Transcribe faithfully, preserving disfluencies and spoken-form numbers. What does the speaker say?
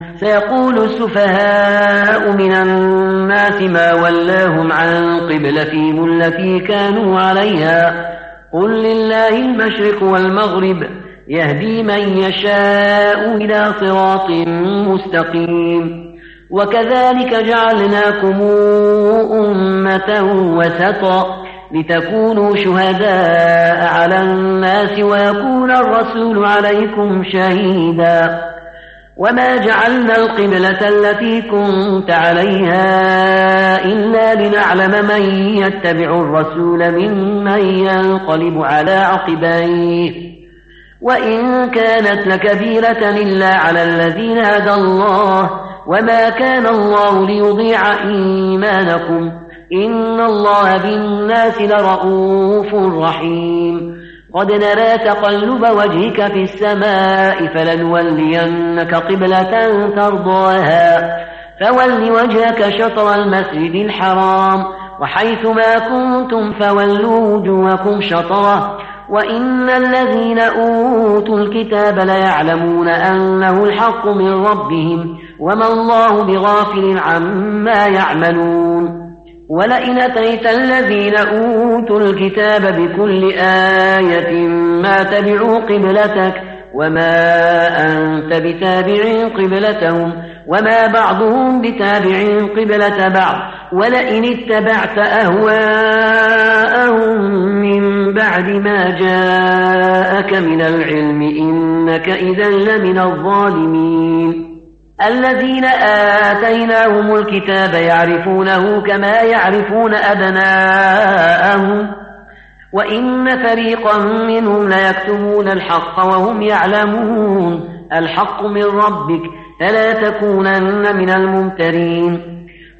سيقول السفهاء من الناس ما ولاهم عن قبلتهم التي كانوا عليها قل لله المشرق والمغرب يهدي من يشاء إلى صراط مستقيم. وكذلك جعلناكم أمة وسطا لتكونوا شهداء على الناس ويكون الرسول عليكم شهيدا. وما جعلنا القبلة التي كنت عليها إلا لنعلم من يتبع الرسول ممن ينقلب على عقبيه وإن كانت لكبيرة إلا على الذين هدى الله وما كان الله ليضيع إيمانكم إن الله بالناس لرؤوف رحيم. قد نرى تقلب وجهك في السماء فلنولينك قبلة ترضاها فول وجهك شطر المسجد الحرام وحيث ما كنتم فولوا وجوهكم شطره وإن الذين أوتوا الكتاب ليعلمون أنه الحق من ربهم وما الله بغافل عما يعملون. ولئن أتيت الذين أوتوا الكتاب بكل آية ما تبعوا قبلتك وما أنت بتابع قبلتهم وما بعضهم بتابع قبلة بعض ولئن اتبعت أهواءهم من بعد ما جاءك من العلم إنك إذا لمن الظالمين. الذين آتيناهم الكتاب يعرفونه كما يعرفون أبناءهم وإن فريقا منهم ليكتمون الحق وهم يعلمون الحق من ربك فلا تكونن من الممترين.